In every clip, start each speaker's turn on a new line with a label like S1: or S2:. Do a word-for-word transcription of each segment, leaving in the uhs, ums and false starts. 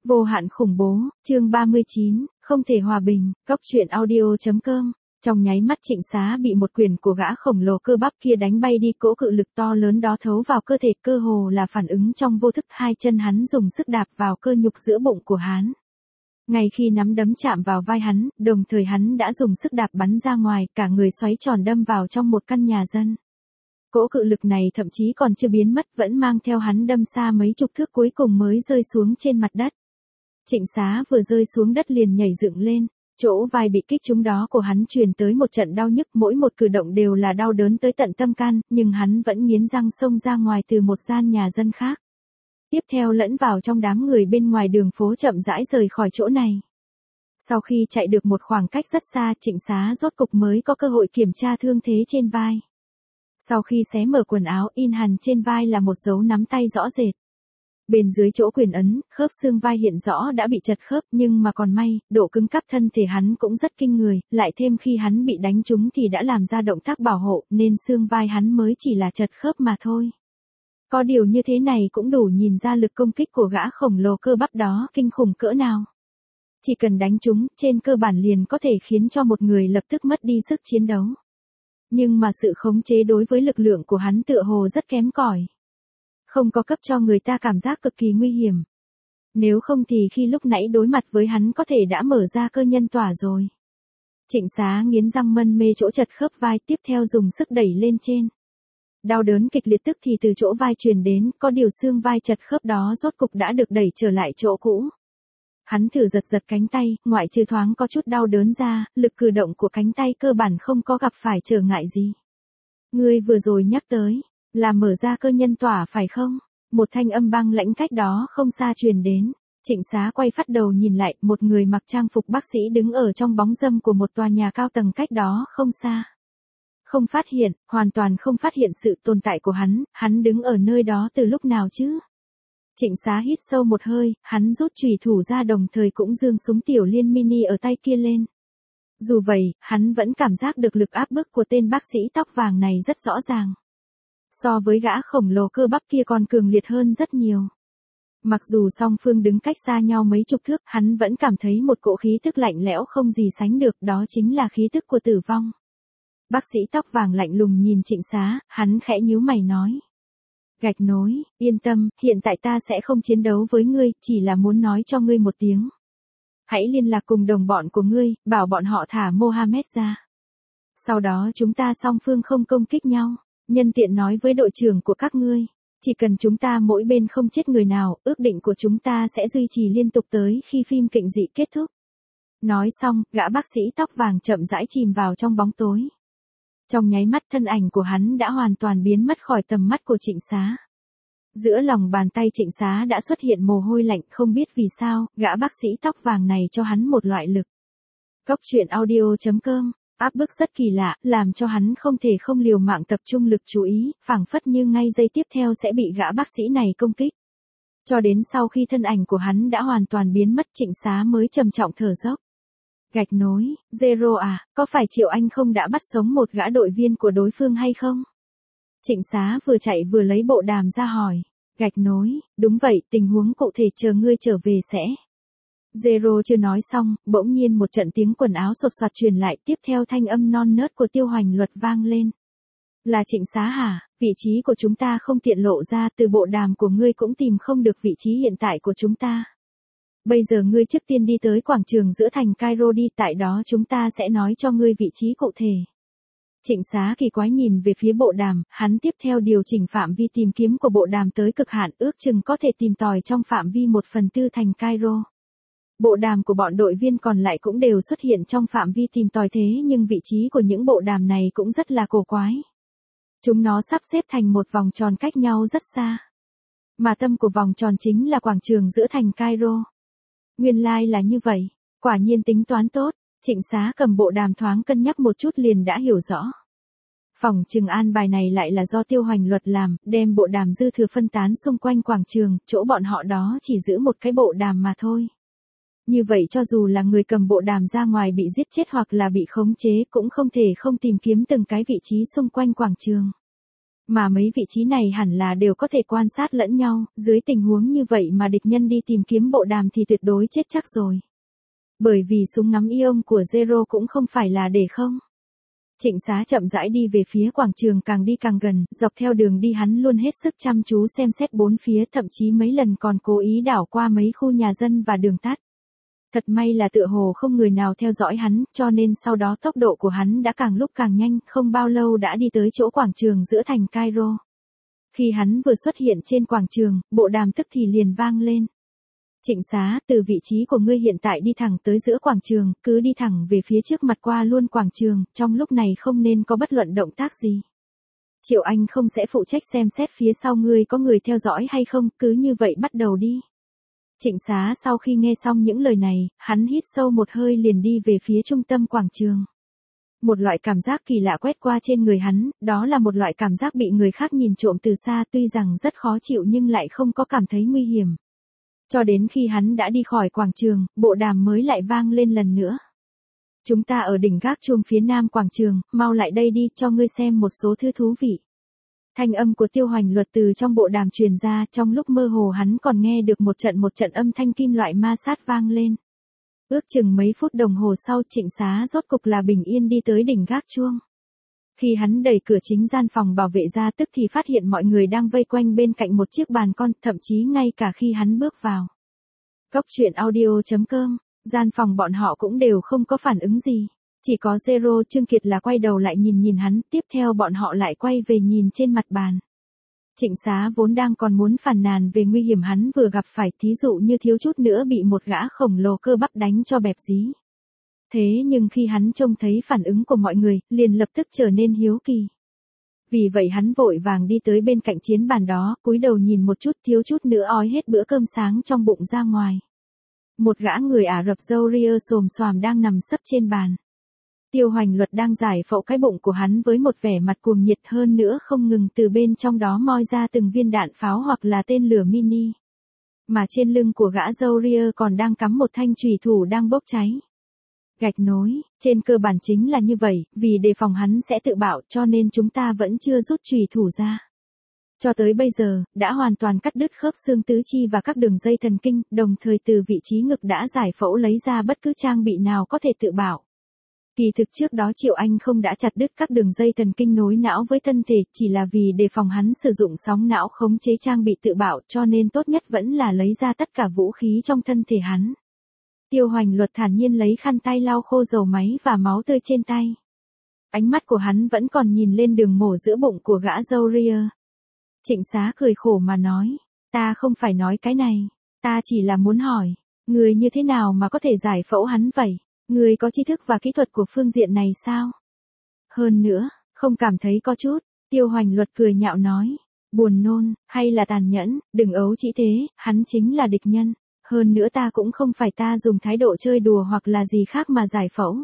S1: Vô hạn khủng bố, chương ba mươi chín, không thể hòa bình, Cốc truyện audio.com. Trong nháy mắt Trịnh Xá bị một quyền của gã khổng lồ cơ bắp kia đánh bay đi, cỗ cự lực to lớn đó thấu vào cơ thể, cơ hồ là phản ứng trong vô thức, hai chân hắn dùng sức đạp vào cơ nhục giữa bụng của hắn. Ngay khi nắm đấm chạm vào vai hắn, đồng thời hắn đã dùng sức đạp bắn ra ngoài, cả người xoáy tròn đâm vào trong một căn nhà dân. Cỗ cự lực này thậm chí còn chưa biến mất, vẫn mang theo hắn đâm xa mấy chục thước, cuối cùng mới rơi xuống trên mặt đất. Trịnh Xá vừa rơi xuống đất liền nhảy dựng lên, chỗ vai bị kích trúng đó của hắn truyền tới một trận đau nhức, mỗi một cử động đều là đau đớn tới tận tâm can, nhưng hắn vẫn nghiến răng xông ra ngoài từ một gian nhà dân khác. Tiếp theo lẫn vào trong đám người bên ngoài đường phố, chậm rãi rời khỏi chỗ này. Sau khi chạy được một khoảng cách rất xa, Trịnh Xá rốt cục mới có cơ hội kiểm tra thương thế trên vai. Sau khi xé mở quần áo, in hằn trên vai là một dấu nắm tay rõ rệt. Bên dưới chỗ quyền ấn, khớp xương vai hiện rõ đã bị chật khớp, nhưng mà còn may, độ cứng cáp thân thể hắn cũng rất kinh người, lại thêm khi hắn bị đánh trúng thì đã làm ra động tác bảo hộ, nên xương vai hắn mới chỉ là chật khớp mà thôi. Có điều như thế này cũng đủ nhìn ra lực công kích của gã khổng lồ cơ bắp đó kinh khủng cỡ nào. Chỉ cần đánh trúng, trên cơ bản liền có thể khiến cho một người lập tức mất đi sức chiến đấu. Nhưng mà sự khống chế đối với lực lượng của hắn tựa hồ rất kém cỏi. Không có cấp cho người ta cảm giác cực kỳ nguy hiểm. Nếu không thì khi lúc nãy đối mặt với hắn có thể đã mở ra cơ nhân tỏa rồi. Trịnh Xá nghiến răng mân mê chỗ chật khớp vai, tiếp theo dùng sức đẩy lên trên. Đau đớn kịch liệt tức thì từ chỗ vai truyền đến, có điều xương vai chật khớp đó rốt cục đã được đẩy trở lại chỗ cũ. Hắn thử giật giật cánh tay, ngoại trừ thoáng có chút đau đớn ra, lực cử động của cánh tay cơ bản không có gặp phải trở ngại gì. Ngươi vừa rồi nhắc tới, là mở ra cơ nhân tỏa phải không? Một thanh âm băng lãnh cách đó không xa truyền đến. Trịnh Xá quay phát đầu nhìn lại, một người mặc trang phục bác sĩ đứng ở trong bóng râm của một tòa nhà cao tầng cách đó không xa. Không phát hiện, hoàn toàn không phát hiện sự tồn tại của hắn, hắn đứng ở nơi đó từ lúc nào chứ? Trịnh Xá hít sâu một hơi, hắn rút chùy thủ ra, đồng thời cũng giương súng tiểu liên mini ở tay kia lên. Dù vậy, hắn vẫn cảm giác được lực áp bức của tên bác sĩ tóc vàng này rất rõ ràng. So với gã khổng lồ cơ bắp kia còn cường liệt hơn rất nhiều. Mặc dù song phương đứng cách xa nhau mấy chục thước, hắn vẫn cảm thấy một cỗ khí tức lạnh lẽo không gì sánh được, đó chính là khí tức của tử vong. Bác sĩ tóc vàng lạnh lùng nhìn Trịnh Xá, hắn khẽ nhíu mày nói. Gạch nối, yên tâm, hiện tại ta sẽ không chiến đấu với ngươi, chỉ là muốn nói cho ngươi một tiếng. Hãy liên lạc cùng đồng bọn của ngươi, bảo bọn họ thả Mohammed ra. Sau đó chúng ta song phương không công kích nhau. Nhân tiện nói với đội trưởng của các ngươi, chỉ cần chúng ta mỗi bên không chết người nào, ước định của chúng ta sẽ duy trì liên tục tới khi phim kịch dị kết thúc. Nói xong, gã bác sĩ tóc vàng chậm rãi chìm vào trong bóng tối. Trong nháy mắt thân ảnh của hắn đã hoàn toàn biến mất khỏi tầm mắt của Trịnh Xá. Giữa lòng bàn tay Trịnh Xá đã xuất hiện mồ hôi lạnh, không biết vì sao, gã bác sĩ tóc vàng này cho hắn một loại lực. Cốc truyện audio.com. Áp bức rất kỳ lạ, làm cho hắn không thể không liều mạng tập trung lực chú ý, phảng phất như ngay giây tiếp theo sẽ bị gã bác sĩ này công kích. Cho đến sau khi thân ảnh của hắn đã hoàn toàn biến mất, Trịnh Xá mới trầm trọng thở dốc. Gạch nối, Zero à, có phải Triệu Anh không đã bắt sống một gã đội viên của đối phương hay không? Trịnh Xá vừa chạy vừa lấy bộ đàm ra hỏi. Gạch nối, đúng vậy, tình huống cụ thể chờ ngươi trở về sẽ. Zero chưa nói xong, bỗng nhiên một trận tiếng quần áo sột soạt truyền lại, tiếp theo thanh âm non nớt của Tiêu Hoành Luật vang lên. Là Trịnh Xá hả? Vị trí của chúng ta không tiện lộ ra, từ bộ đàm của ngươi cũng tìm không được vị trí hiện tại của chúng ta. Bây giờ ngươi trước tiên đi tới quảng trường giữa thành Cairo đi, tại đó chúng ta sẽ nói cho ngươi vị trí cụ thể. Trịnh Xá kỳ quái nhìn về phía bộ đàm, hắn tiếp theo điều chỉnh phạm vi tìm kiếm của bộ đàm tới cực hạn, ước chừng có thể tìm tòi trong phạm vi một phần tư thành Cairo. Bộ đàm của bọn đội viên còn lại cũng đều xuất hiện trong phạm vi tìm tòi, thế nhưng vị trí của những bộ đàm này cũng rất là cổ quái. Chúng nó sắp xếp thành một vòng tròn cách nhau rất xa. Mà tâm của vòng tròn chính là quảng trường giữa thành Cairo. Nguyên lai like là như vậy, quả nhiên tính toán tốt. Trịnh Xá cầm bộ đàm thoáng cân nhắc một chút liền đã hiểu rõ. Phòng trừng an bài này lại là do Tiêu Hoành Luật làm, đem bộ đàm dư thừa phân tán xung quanh quảng trường, chỗ bọn họ đó chỉ giữ một cái bộ đàm mà thôi. Như vậy cho dù là người cầm bộ đàm ra ngoài bị giết chết hoặc là bị khống chế cũng không thể không tìm kiếm từng cái vị trí xung quanh quảng trường. Mà mấy vị trí này hẳn là đều có thể quan sát lẫn nhau, dưới tình huống như vậy mà địch nhân đi tìm kiếm bộ đàm thì tuyệt đối chết chắc rồi. Bởi vì súng ngắm ion của Zero cũng không phải là để không. Trịnh Xá chậm rãi đi về phía quảng trường, càng đi càng gần, dọc theo đường đi hắn luôn hết sức chăm chú xem xét bốn phía, thậm chí mấy lần còn cố ý đảo qua mấy khu nhà dân và đường tắt. Thật may là tựa hồ không người nào theo dõi hắn, cho nên sau đó tốc độ của hắn đã càng lúc càng nhanh, không bao lâu đã đi tới chỗ quảng trường giữa thành Cairo. Khi hắn vừa xuất hiện trên quảng trường, bộ đàm tức thì liền vang lên. Trịnh Xá, từ vị trí của ngươi hiện tại đi thẳng tới giữa quảng trường, cứ đi thẳng về phía trước mặt qua luôn quảng trường, trong lúc này không nên có bất luận động tác gì. Triệu Anh không sẽ phụ trách xem xét phía sau ngươi có người theo dõi hay không, cứ như vậy bắt đầu đi. Trịnh Xá sau khi nghe xong những lời này, hắn hít sâu một hơi liền đi về phía trung tâm quảng trường. Một loại cảm giác kỳ lạ quét qua trên người hắn, đó là một loại cảm giác bị người khác nhìn trộm từ xa, tuy rằng rất khó chịu nhưng lại không có cảm thấy nguy hiểm. Cho đến khi hắn đã đi khỏi quảng trường, bộ đàm mới lại vang lên lần nữa. Chúng ta ở đỉnh gác chuông phía nam quảng trường, mau lại đây đi, cho ngươi xem một số thứ thú vị. Thanh âm của Tiêu Hoành Luật từ trong bộ đàm truyền ra, trong lúc mơ hồ hắn còn nghe được một trận một trận âm thanh kim loại ma sát vang lên. Ước chừng mấy phút đồng hồ sau, Trịnh Xá rốt cục là bình yên đi tới đỉnh gác chuông. Khi hắn đẩy cửa chính gian phòng bảo vệ ra tức thì phát hiện mọi người đang vây quanh bên cạnh một chiếc bàn con, thậm chí ngay cả khi hắn bước vào. Cốc truyện audio chấm com, gian phòng bọn họ cũng đều không có phản ứng gì. Chỉ có Zero Trương Kiệt là quay đầu lại nhìn nhìn hắn, tiếp theo bọn họ lại quay về nhìn trên mặt bàn. Trịnh Xá vốn đang còn muốn phàn nàn về nguy hiểm hắn vừa gặp phải, thí dụ như thiếu chút nữa bị một gã khổng lồ cơ bắp đánh cho bẹp dí. Thế nhưng khi hắn trông thấy phản ứng của mọi người, liền lập tức trở nên hiếu kỳ. Vì vậy hắn vội vàng đi tới bên cạnh chiến bàn đó, cúi đầu nhìn một chút, thiếu chút nữa ói hết bữa cơm sáng trong bụng ra ngoài. Một gã người Ả Rập râu ria xồm xoàm đang nằm sấp trên bàn. Tiêu Hoành Luật đang giải phẫu cái bụng của hắn với một vẻ mặt cuồng nhiệt, hơn nữa không ngừng từ bên trong đó moi ra từng viên đạn pháo hoặc là tên lửa mini. Mà trên lưng của gã râu ria còn đang cắm một thanh chùy thủ đang bốc cháy. Gạch nối, trên cơ bản chính là như vậy, vì đề phòng hắn sẽ tự bạo cho nên chúng ta vẫn chưa rút chùy thủ ra. Cho tới bây giờ, đã hoàn toàn cắt đứt khớp xương tứ chi và các đường dây thần kinh, đồng thời từ vị trí ngực đã giải phẫu lấy ra bất cứ trang bị nào có thể tự bạo. Kỳ thực trước đó Triệu Anh không đã chặt đứt các đường dây thần kinh nối não với thân thể, chỉ là vì đề phòng hắn sử dụng sóng não khống chế trang bị tự bạo, cho nên tốt nhất vẫn là lấy ra tất cả vũ khí trong thân thể hắn. Tiêu Hoành Luật thản nhiên lấy khăn tay lau khô dầu máy và máu tươi trên tay. Ánh mắt của hắn vẫn còn nhìn lên đường mổ giữa bụng của gã râu ria. Trịnh Xá cười khổ mà nói, ta không phải nói cái này, ta chỉ là muốn hỏi, người như thế nào mà có thể giải phẫu hắn vậy? Người có tri thức và kỹ thuật của phương diện này sao? Hơn nữa, không cảm thấy có chút, Tiêu Hoành Luật cười nhạo nói, buồn nôn, hay là tàn nhẫn, đừng ấu trĩ thế, hắn chính là địch nhân. Hơn nữa ta cũng không phải ta dùng thái độ chơi đùa hoặc là gì khác mà giải phẫu.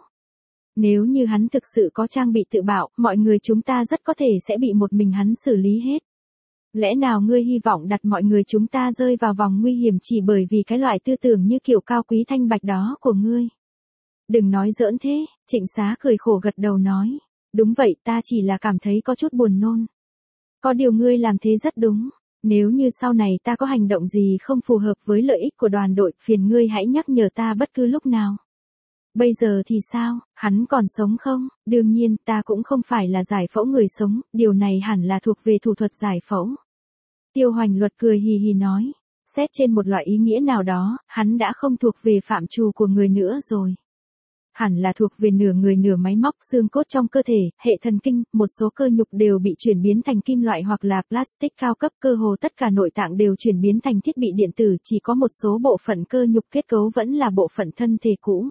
S1: Nếu như hắn thực sự có trang bị tự bạo, mọi người chúng ta rất có thể sẽ bị một mình hắn xử lý hết. Lẽ nào ngươi hy vọng đặt mọi người chúng ta rơi vào vòng nguy hiểm chỉ bởi vì cái loại tư tưởng như kiểu cao quý thanh bạch đó của ngươi? Đừng nói giỡn thế, Trịnh Xá cười khổ gật đầu nói. Đúng vậy, ta chỉ là cảm thấy có chút buồn nôn. Có điều ngươi làm thế rất đúng. Nếu như sau này ta có hành động gì không phù hợp với lợi ích của đoàn đội, phiền ngươi hãy nhắc nhở ta bất cứ lúc nào. Bây giờ thì sao, hắn còn sống không? Đương nhiên, ta cũng không phải là giải phẫu người sống, điều này hẳn là thuộc về thủ thuật giải phẫu. Tiêu Hoành Luật cười hì hì nói. Xét trên một loại ý nghĩa nào đó, hắn đã không thuộc về phạm trù của người nữa rồi. Hẳn là thuộc về nửa người nửa máy móc, xương cốt trong cơ thể, hệ thần kinh, một số cơ nhục đều bị chuyển biến thành kim loại hoặc là plastic cao cấp, cơ hồ tất cả nội tạng đều chuyển biến thành thiết bị điện tử, chỉ có một số bộ phận cơ nhục kết cấu vẫn là bộ phận thân thể cũ.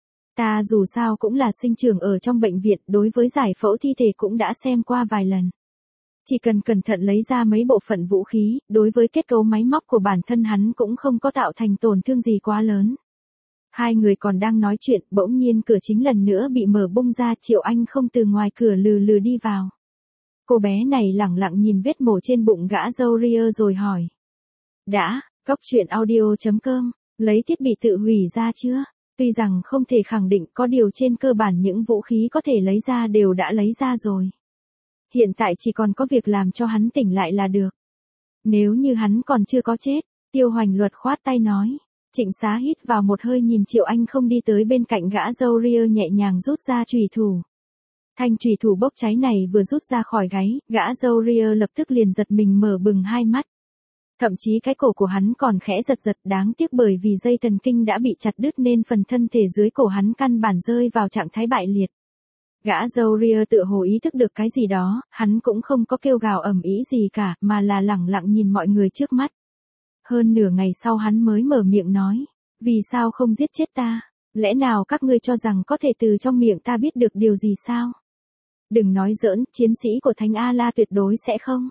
S1: Ta dù sao cũng là sinh trưởng ở trong bệnh viện, đối với giải phẫu thi thể cũng đã xem qua vài lần. Chỉ cần cẩn thận lấy ra mấy bộ phận vũ khí, đối với kết cấu máy móc của bản thân hắn cũng không có tạo thành tổn thương gì quá lớn. Hai người còn đang nói chuyện, bỗng nhiên cửa chính lần nữa bị mở bung ra, Triệu Anh không từ ngoài cửa lừ lừ đi vào. Cô bé này lẳng lặng nhìn vết mổ trên bụng gã râu ria rồi hỏi. Đã, cốc truyện audio chấm com, lấy thiết bị tự hủy ra chưa? Tuy rằng không thể khẳng định, có điều trên cơ bản những vũ khí có thể lấy ra đều đã lấy ra rồi. Hiện tại chỉ còn có việc làm cho hắn tỉnh lại là được. Nếu như hắn còn chưa có chết, Tiêu Hoành Luật khoát tay nói. Trịnh Xá hít vào một hơi nhìn Triệu Anh không đi tới bên cạnh gã râu ria nhẹ nhàng rút ra chùy thủ. Thanh chùy thủ bốc cháy này vừa rút ra khỏi gáy, gã râu ria lập tức liền giật mình mở bừng hai mắt. Thậm chí cái cổ của hắn còn khẽ giật giật, đáng tiếc bởi vì dây thần kinh đã bị chặt đứt nên phần thân thể dưới cổ hắn căn bản rơi vào trạng thái bại liệt. Gã râu ria tựa hồ ý thức được cái gì đó, hắn cũng không có kêu gào ầm ĩ gì cả, mà là lẳng lặng nhìn mọi người trước mắt. Hơn nửa ngày sau hắn mới mở miệng nói, vì sao không giết chết ta? Lẽ nào các ngươi cho rằng có thể từ trong miệng ta biết được điều gì sao? Đừng nói giỡn, chiến sĩ của Thánh A-la tuyệt đối sẽ không.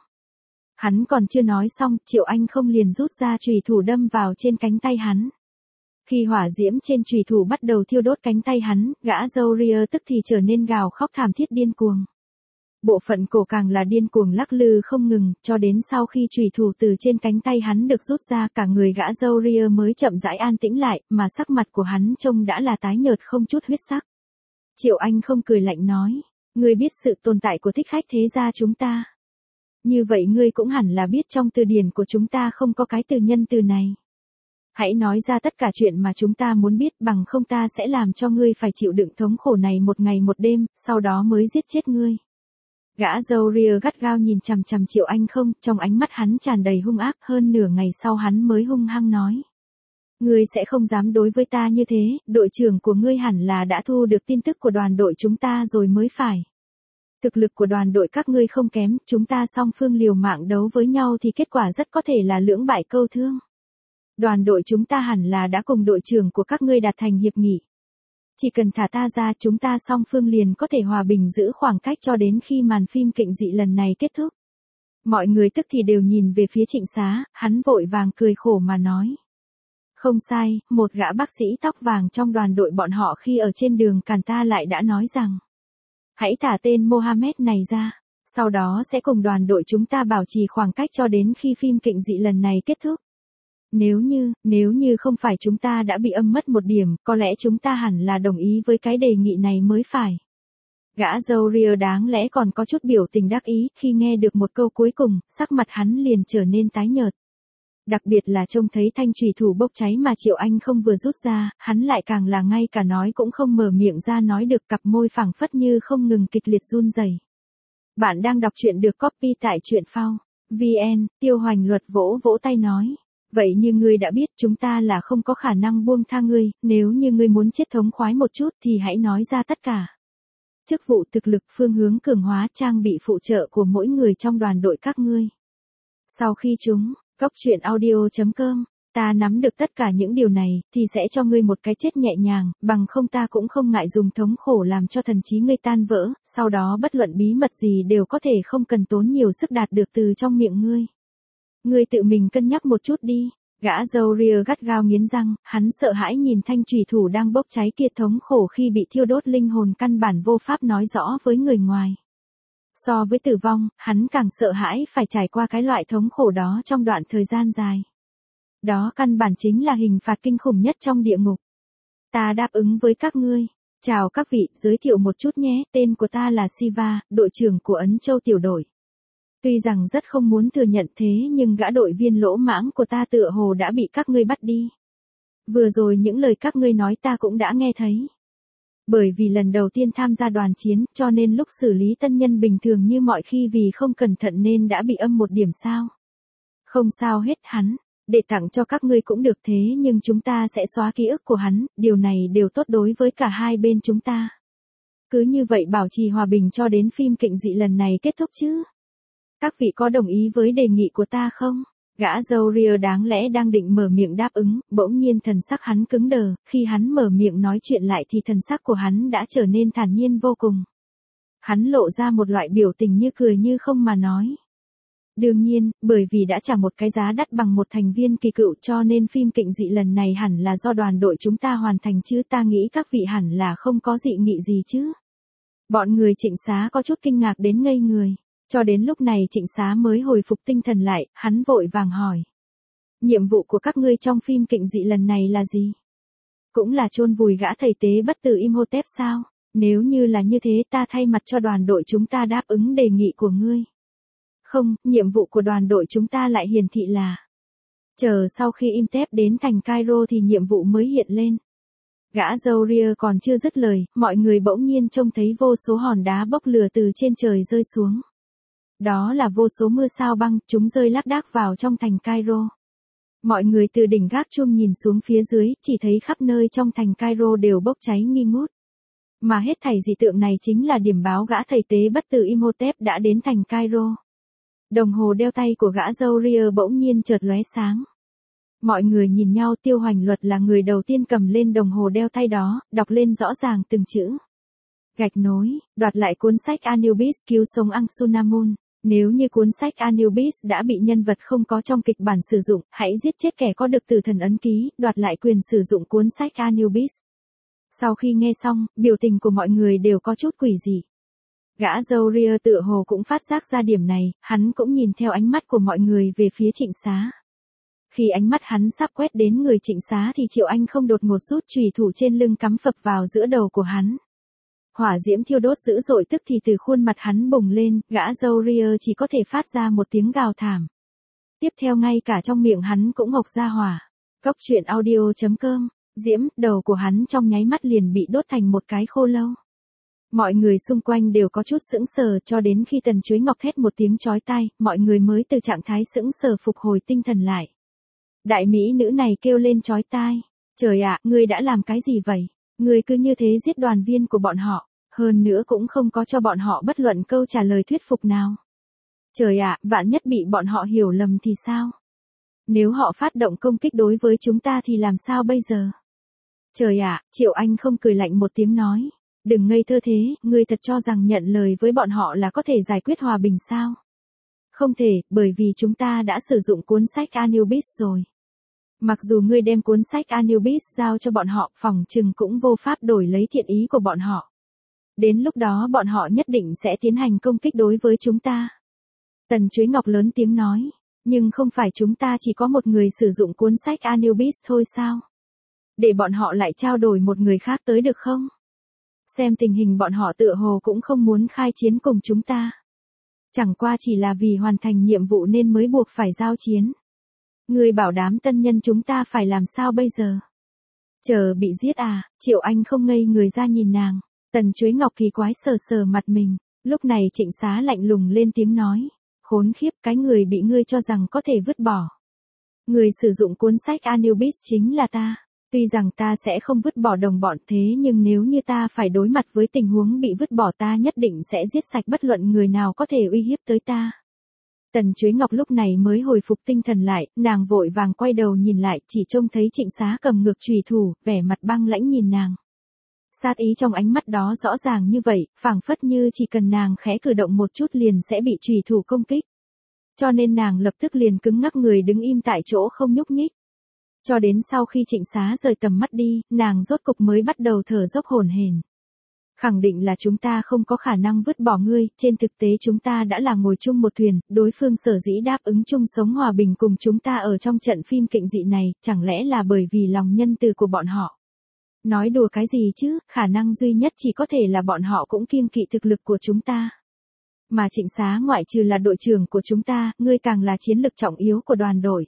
S1: Hắn còn chưa nói xong, Triệu Anh không liền rút ra chùy thủ đâm vào trên cánh tay hắn. Khi hỏa diễm trên chùy thủ bắt đầu thiêu đốt cánh tay hắn, gã râu ria tức thì trở nên gào khóc thảm thiết điên cuồng. Bộ phận cổ càng là điên cuồng lắc lư không ngừng, cho đến sau khi chùy thủ từ trên cánh tay hắn được rút ra, cả người gã râu ria mới chậm rãi an tĩnh lại, mà sắc mặt của hắn trông đã là tái nhợt không chút huyết sắc. Triệu Anh không cười lạnh nói, ngươi biết sự tồn tại của Thích Khách thế gia chúng ta. Như vậy ngươi cũng hẳn là biết trong từ điển của chúng ta không có cái từ nhân từ này. Hãy nói ra tất cả chuyện mà chúng ta muốn biết, bằng không ta sẽ làm cho ngươi phải chịu đựng thống khổ này một ngày một đêm, sau đó mới giết chết ngươi. Gã râu ria gắt gao nhìn chằm chằm Triệu Anh không, trong ánh mắt hắn tràn đầy hung ác, hơn nửa ngày sau hắn mới hung hăng nói. Ngươi sẽ không dám đối với ta như thế, đội trưởng của ngươi hẳn là đã thu được tin tức của đoàn đội chúng ta rồi mới phải. Thực lực của đoàn đội các ngươi không kém, chúng ta song phương liều mạng đấu với nhau thì kết quả rất có thể là lưỡng bại câu thương. Đoàn đội chúng ta hẳn là đã cùng đội trưởng của các ngươi đạt thành hiệp nghị. Chỉ cần thả ta ra, chúng ta song phương liền có thể hòa bình giữ khoảng cách cho đến khi màn phim kịch dị lần này kết thúc. Mọi người tức thì đều nhìn về phía Trịnh Xá, hắn vội vàng cười khổ mà nói. Không sai, một gã bác sĩ tóc vàng trong đoàn đội bọn họ khi ở trên đường càn ta lại đã nói rằng. Hãy thả tên Mohammed này ra, sau đó sẽ cùng đoàn đội chúng ta bảo trì khoảng cách cho đến khi phim kịch dị lần này kết thúc. Nếu như, nếu như không phải chúng ta đã bị âm mất một điểm, có lẽ chúng ta hẳn là đồng ý với cái đề nghị này mới phải. Gã râu ria đáng lẽ còn có chút biểu tình đắc ý, khi nghe được một câu cuối cùng, sắc mặt hắn liền trở nên tái nhợt. Đặc biệt là trông thấy thanh chùy thủ bốc cháy mà Triệu Anh không vừa rút ra, hắn lại càng là ngay cả nói cũng không mở miệng ra nói được, cặp môi phẳng phất như không ngừng kịch liệt run rẩy. Bạn đang đọc truyện được copy tại truyện phao chấm vn, Tiêu Hoành Luật vỗ vỗ tay nói. Vậy như ngươi đã biết, chúng ta là không có khả năng buông tha ngươi, nếu như ngươi muốn chết thống khoái một chút thì hãy nói ra tất cả. Chức vụ, thực lực, phương hướng cường hóa, trang bị phụ trợ của mỗi người trong đoàn đội các ngươi. Sau khi chúng, góc truyện audio chấm com, ta nắm được tất cả những điều này, thì sẽ cho ngươi một cái chết nhẹ nhàng, bằng không ta cũng không ngại dùng thống khổ làm cho thần trí ngươi tan vỡ, sau đó bất luận bí mật gì đều có thể không cần tốn nhiều sức đạt được từ trong miệng ngươi. Ngươi tự mình cân nhắc một chút đi. Gã râu ria gắt gao nghiến răng, hắn sợ hãi nhìn thanh chùy thủ đang bốc cháy kia, thống khổ khi bị thiêu đốt linh hồn căn bản vô pháp nói rõ với người ngoài. So với tử vong, hắn càng sợ hãi phải trải qua cái loại thống khổ đó trong đoạn thời gian dài. Đó căn bản chính là hình phạt kinh khủng nhất trong địa ngục. Ta đáp ứng với các ngươi. Chào các vị, giới thiệu một chút nhé, tên của ta là Siva, đội trưởng của Ấn Châu tiểu đội. Tuy rằng rất không muốn thừa nhận thế nhưng gã đội viên lỗ mãng của ta tựa hồ đã bị các ngươi bắt đi. Vừa rồi những lời các ngươi nói ta cũng đã nghe thấy. Bởi vì lần đầu tiên tham gia đoàn chiến, cho nên lúc xử lý tân nhân bình thường như mọi khi vì không cẩn thận nên đã bị âm một điểm sao. Không sao hết hắn, để tặng cho các ngươi cũng được, thế nhưng chúng ta sẽ xóa ký ức của hắn, điều này đều tốt đối với cả hai bên chúng ta. Cứ như vậy bảo trì hòa bình cho đến phim kịch dị lần này kết thúc chứ. Các vị có đồng ý với đề nghị của ta không? Gã râu ria đáng lẽ đang định mở miệng đáp ứng, bỗng nhiên thần sắc hắn cứng đờ, khi hắn mở miệng nói chuyện lại thì thần sắc của hắn đã trở nên thản nhiên vô cùng. Hắn lộ ra một loại biểu tình như cười như không mà nói. Đương nhiên, bởi vì đã trả một cái giá đắt bằng một thành viên kỳ cựu cho nên phim kịch dị lần này hẳn là do đoàn đội chúng ta hoàn thành chứ, ta nghĩ các vị hẳn là không có dị nghị gì chứ. Bọn người Trịnh Xá có chút kinh ngạc đến ngây người. Cho đến lúc này Trịnh Xá mới hồi phục tinh thần lại, hắn vội vàng hỏi. Nhiệm vụ của các ngươi trong phim kịch dị lần này là gì? Cũng là chôn vùi gã thầy tế bất tử Imhotep sao? Nếu như là như thế ta thay mặt cho đoàn đội chúng ta đáp ứng đề nghị của ngươi. Không, nhiệm vụ của đoàn đội chúng ta lại hiển thị là. Chờ sau khi Imhotep đến thành Cairo thì nhiệm vụ mới hiện lên. Gã Zaurier còn chưa dứt lời, mọi người bỗng nhiên trông thấy vô số hòn đá bốc lửa từ trên trời rơi xuống. Đó là vô số mưa sao băng, chúng rơi lác đác vào trong thành Cairo. Mọi người từ đỉnh gác chuông nhìn xuống phía dưới, chỉ thấy khắp nơi trong thành Cairo đều bốc cháy nghi ngút. Mà hết thảy dị tượng này chính là điểm báo gã thầy tế bất tử Imhotep đã đến thành Cairo. Đồng hồ đeo tay của gã Zaurier bỗng nhiên chợt lóe sáng. Mọi người nhìn nhau, Tiêu Hoành Luật là người đầu tiên cầm lên đồng hồ đeo tay đó, đọc lên rõ ràng từng chữ. Gạch nối, đoạt lại cuốn sách Anubis, cứu sống Anxunamun. Nếu như cuốn sách Anubis đã bị nhân vật không có trong kịch bản sử dụng, hãy giết chết kẻ có được tử thần ấn ký, đoạt lại quyền sử dụng cuốn sách Anubis. Sau khi nghe xong, biểu tình của mọi người đều có chút quỷ dị. Gã Zaurier tựa hồ cũng phát giác ra điểm này, hắn cũng nhìn theo ánh mắt của mọi người về phía Trịnh Xá. Khi ánh mắt hắn sắp quét đến người Trịnh Xá thì Triệu Anh không đột ngột rút chùy thủ trên lưng cắm phập vào giữa đầu của hắn. Hỏa diễm thiêu đốt dữ dội, tức thì từ khuôn mặt hắn bùng lên, gã Zaurier chỉ có thể phát ra một tiếng gào thảm. Tiếp theo ngay cả trong miệng hắn cũng ngộc ra hỏa. Cốc truyện audio chấm com, diễm, đầu của hắn trong nháy mắt liền bị đốt thành một cái khô lâu. Mọi người xung quanh đều có chút sững sờ cho đến khi Tần Chuối Ngọc thét một tiếng chói tai, mọi người mới từ trạng thái sững sờ phục hồi tinh thần lại. Đại mỹ nữ này kêu lên chói tai. Trời ạ, ngươi đã làm cái gì vậy? Ngươi cứ như thế giết đoàn viên của bọn họ, hơn nữa cũng không có cho bọn họ bất luận câu trả lời thuyết phục nào. Trời ạ, vạn nhất bị bọn họ hiểu lầm thì sao? Nếu họ phát động công kích đối với chúng ta thì làm sao bây giờ? Trời ạ, Triệu Anh không cười lạnh một tiếng nói. Đừng ngây thơ thế, ngươi thật cho rằng nhận lời với bọn họ là có thể giải quyết hòa bình sao? Không thể, bởi vì chúng ta đã sử dụng cuốn sách Anubis rồi. Mặc dù ngươi đem cuốn sách Anubis giao cho bọn họ, phòng trừng cũng vô pháp đổi lấy thiện ý của bọn họ. Đến lúc đó bọn họ nhất định sẽ tiến hành công kích đối với chúng ta. Tần Chuối Ngọc lớn tiếng nói, nhưng không phải chúng ta chỉ có một người sử dụng cuốn sách Anubis thôi sao? Để bọn họ lại trao đổi một người khác tới được không? Xem tình hình bọn họ tựa hồ cũng không muốn khai chiến cùng chúng ta. Chẳng qua chỉ là vì hoàn thành nhiệm vụ nên mới buộc phải giao chiến. Người bảo đám tân nhân chúng ta phải làm sao bây giờ? Chờ bị giết à? Triệu Anh không ngây người ra nhìn nàng. Tần Chuối Ngọc kỳ quái sờ sờ mặt mình. Lúc này Trịnh Xá lạnh lùng lên tiếng nói. Khốn khiếp, cái người bị ngươi cho rằng có thể vứt bỏ. Người sử dụng cuốn sách Anubis chính là ta. Tuy rằng ta sẽ không vứt bỏ đồng bọn, thế nhưng nếu như ta phải đối mặt với tình huống bị vứt bỏ, ta nhất định sẽ giết sạch bất luận người nào có thể uy hiếp tới ta. Tần Chuối Ngọc lúc này mới hồi phục tinh thần lại, nàng vội vàng quay đầu nhìn lại, chỉ trông thấy Trịnh Xá cầm ngược chùy thủ, vẻ mặt băng lãnh nhìn nàng. Sát ý trong ánh mắt đó rõ ràng như vậy, phảng phất như chỉ cần nàng khẽ cử động một chút liền sẽ bị chùy thủ công kích. Cho nên nàng lập tức liền cứng ngắc người đứng im tại chỗ không nhúc nhích. Cho đến sau khi Trịnh Xá rời tầm mắt đi, nàng rốt cục mới bắt đầu thở dốc hổn hển. Khẳng định là chúng ta không có khả năng vứt bỏ ngươi, trên thực tế chúng ta đã là ngồi chung một thuyền, đối phương sở dĩ đáp ứng chung sống hòa bình cùng chúng ta ở trong trận phim kịch dị này, chẳng lẽ là bởi vì lòng nhân từ của bọn họ. Nói đùa cái gì chứ, khả năng duy nhất chỉ có thể là bọn họ cũng kiêng kỵ thực lực của chúng ta. Mà Trịnh Xá ngoại trừ là đội trưởng của chúng ta, ngươi càng là chiến lực trọng yếu của đoàn đội.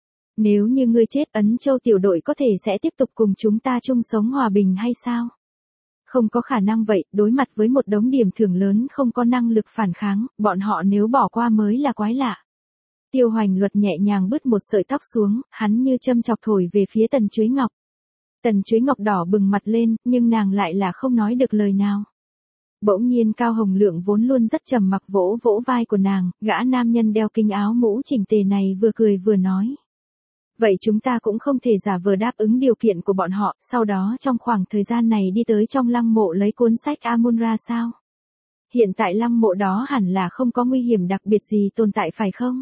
S1: Nếu như ngươi chết, Ấn Châu tiểu đội có thể sẽ tiếp tục cùng chúng ta chung sống hòa bình hay sao? Không có khả năng vậy, đối mặt với một đống điểm thưởng lớn không có năng lực phản kháng, bọn họ nếu bỏ qua mới là quái lạ. Tiêu Hoành Luật nhẹ nhàng bứt một sợi tóc xuống, hắn như châm chọc thổi về phía Tần Chuối Ngọc. Tần Chuối Ngọc đỏ bừng mặt lên, nhưng nàng lại là không nói được lời nào. Bỗng nhiên Cao Hồng Lượng vốn luôn rất trầm mặc vỗ vỗ vai của nàng, gã nam nhân đeo kính áo mũ chỉnh tề này vừa cười vừa nói. Vậy chúng ta cũng không thể giả vờ đáp ứng điều kiện của bọn họ, sau đó trong khoảng thời gian này đi tới trong lăng mộ lấy cuốn sách Amun-Ra sao? Hiện tại lăng mộ đó hẳn là không có nguy hiểm đặc biệt gì tồn tại phải không?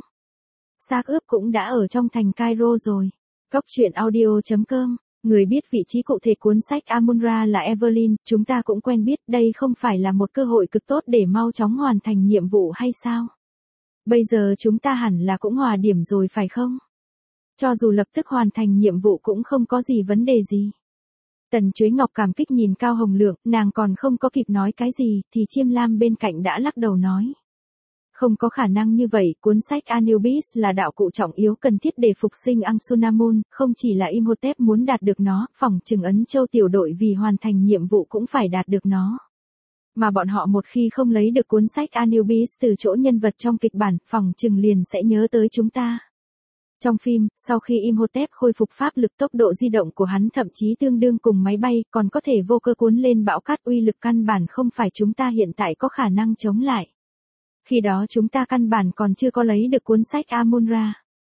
S1: Xác ướp cũng đã ở trong thành Cairo rồi. Cốc truyện audio chấm com, người biết vị trí cụ thể cuốn sách Amun-Ra là Evelyn, chúng ta cũng quen biết, đây không phải là một cơ hội cực tốt để mau chóng hoàn thành nhiệm vụ hay sao? Bây giờ chúng ta hẳn là cũng hòa điểm rồi phải không? Cho dù lập tức hoàn thành nhiệm vụ cũng không có gì vấn đề gì. Tần Chuế Ngọc cảm kích nhìn Cao Hồng Lượng, nàng còn không có kịp nói cái gì, thì Chiêm Lam bên cạnh đã lắc đầu nói. Không có khả năng như vậy, cuốn sách Anubis là đạo cụ trọng yếu cần thiết để phục sinh Ansunamun, không chỉ là Imhotep muốn đạt được nó, phỏng chừng Ấn Châu tiểu đội vì hoàn thành nhiệm vụ cũng phải đạt được nó. Mà bọn họ một khi không lấy được cuốn sách Anubis từ chỗ nhân vật trong kịch bản, phỏng chừng liền sẽ nhớ tới chúng ta. Trong phim, sau khi Imhotep khôi phục pháp lực, tốc độ di động của hắn thậm chí tương đương cùng máy bay, còn có thể vô cơ cuốn lên bão cát, uy lực căn bản không phải chúng ta hiện tại có khả năng chống lại. Khi đó chúng ta căn bản còn chưa có lấy được cuốn sách Amun-Ra.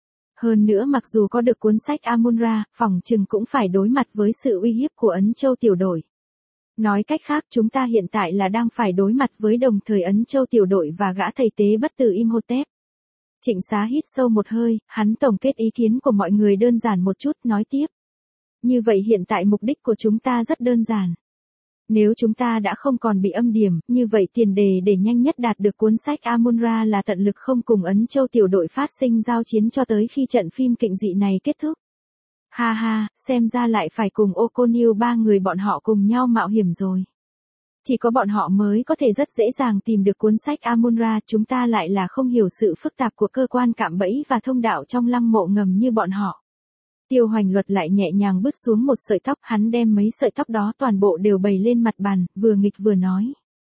S1: Hơn nữa mặc dù có được cuốn sách Amun-Ra, phỏng chừng cũng phải đối mặt với sự uy hiếp của Ấn Châu tiểu đội. Nói cách khác, chúng ta hiện tại là đang phải đối mặt với đồng thời Ấn Châu tiểu đội và gã thầy tế bất tử Imhotep. Trịnh Xá hít sâu một hơi, hắn tổng kết ý kiến của mọi người đơn giản một chút, nói tiếp. Như vậy hiện tại mục đích của chúng ta rất đơn giản. Nếu chúng ta đã không còn bị âm điểm, như vậy tiền đề để nhanh nhất đạt được cuốn sách Amun-Ra là tận lực không cùng Ấn Châu tiểu đội phát sinh giao chiến cho tới khi trận phim kịch dị này kết thúc. Ha ha, xem ra lại phải cùng Oconil ba người bọn họ cùng nhau mạo hiểm rồi. Chỉ có bọn họ mới có thể rất dễ dàng tìm được cuốn sách Amun-Ra, chúng ta lại là không hiểu sự phức tạp của cơ quan cạm bẫy và thông đạo trong lăng mộ ngầm như bọn họ. Tiêu Hoành Luật lại nhẹ nhàng bứt xuống một sợi tóc, hắn đem mấy sợi tóc đó toàn bộ đều bày lên mặt bàn, vừa nghịch vừa nói.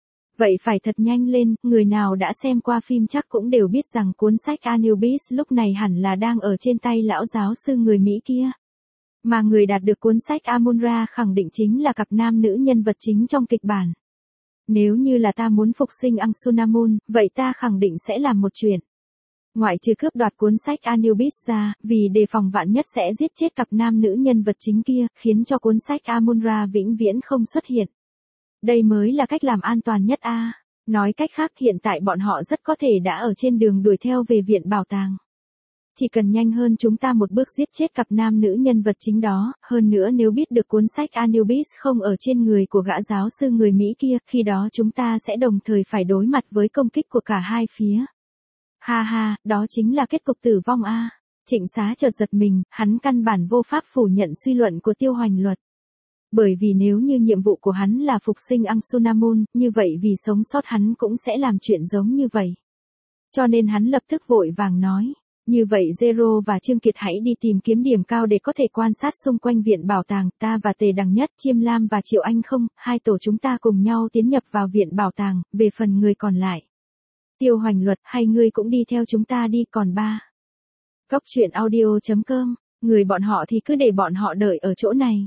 S1: Vậy phải thật nhanh lên, người nào đã xem qua phim chắc cũng đều biết rằng cuốn sách Anubis lúc này hẳn là đang ở trên tay lão giáo sư người Mỹ kia. Mà người đạt được cuốn sách Amun-Ra khẳng định chính là cặp nam nữ nhân vật chính trong kịch bản. Nếu như là ta muốn phục sinh Ansunamun, vậy ta khẳng định sẽ làm một chuyện. Ngoại trừ cướp đoạt cuốn sách Anubis ra, vì đề phòng vạn nhất sẽ giết chết cặp nam nữ nhân vật chính kia, khiến cho cuốn sách Amun-Ra vĩnh viễn không xuất hiện. Đây mới là cách làm an toàn nhất a. Nói cách khác hiện tại bọn họ rất có thể đã ở trên đường đuổi theo về viện bảo tàng. Chỉ cần nhanh hơn chúng ta một bước giết chết cặp nam nữ nhân vật chính đó, hơn nữa nếu biết được cuốn sách Anubis không ở trên người của gã giáo sư người Mỹ kia, khi đó chúng ta sẽ đồng thời phải đối mặt với công kích của cả hai phía. Ha ha, đó chính là kết cục tử vong a. Trịnh Xá chợt giật mình, hắn căn bản vô pháp phủ nhận suy luận của Tiêu Hoành Luật. Bởi vì nếu như nhiệm vụ của hắn là phục sinh Ansunamun, như vậy vì sống sót hắn cũng sẽ làm chuyện giống như vậy. Cho nên hắn lập tức vội vàng nói. Như vậy Zero và Trương Kiệt hãy đi tìm kiếm điểm cao để có thể quan sát xung quanh viện bảo tàng, ta và Tề Đằng Nhất, Chiêm Lam và Triệu Anh không, hai tổ chúng ta cùng nhau tiến nhập vào viện bảo tàng, về phần người còn lại. Tiêu Hoành Luật, hay ngươi cũng đi theo chúng ta đi, còn ba. Góc truyện audio chấm com, người bọn họ thì cứ để bọn họ đợi ở chỗ này.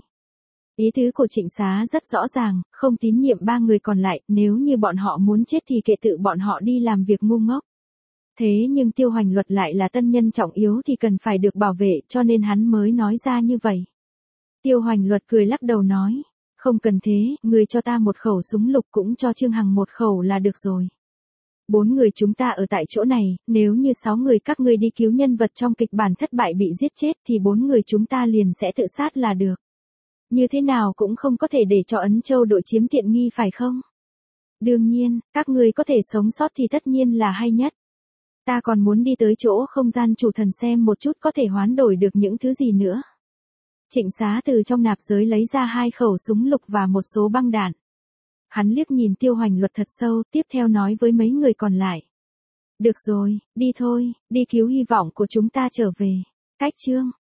S1: Ý tứ của Trịnh Xá rất rõ ràng, không tín nhiệm ba người còn lại, nếu như bọn họ muốn chết thì kệ tự bọn họ đi làm việc ngu ngốc. Thế nhưng Tiêu Hoành Luật lại là tân nhân trọng yếu thì cần phải được bảo vệ, cho nên hắn mới nói ra như vậy. Tiêu Hoành Luật cười lắc đầu nói, không cần thế, người cho ta một khẩu súng lục cũng cho Trương Hằng một khẩu là được rồi. Bốn người chúng ta ở tại chỗ này, nếu như sáu người các ngươi đi cứu nhân vật trong kịch bản thất bại bị giết chết thì bốn người chúng ta liền sẽ tự sát là được. Như thế nào cũng không có thể để cho Ấn Châu đội chiếm tiện nghi phải không? Đương nhiên, các ngươi có thể sống sót thì tất nhiên là hay nhất. Ta còn muốn đi tới chỗ không gian chủ thần xem một chút có thể hoán đổi được những thứ gì nữa. Trịnh Xá từ trong nạp giới lấy ra hai khẩu súng lục và một số băng đạn. Hắn liếc nhìn Tiêu Hoành Luật thật sâu, tiếp theo nói với mấy người còn lại. Được rồi, đi thôi, đi cứu hy vọng của chúng ta trở về. Cách chương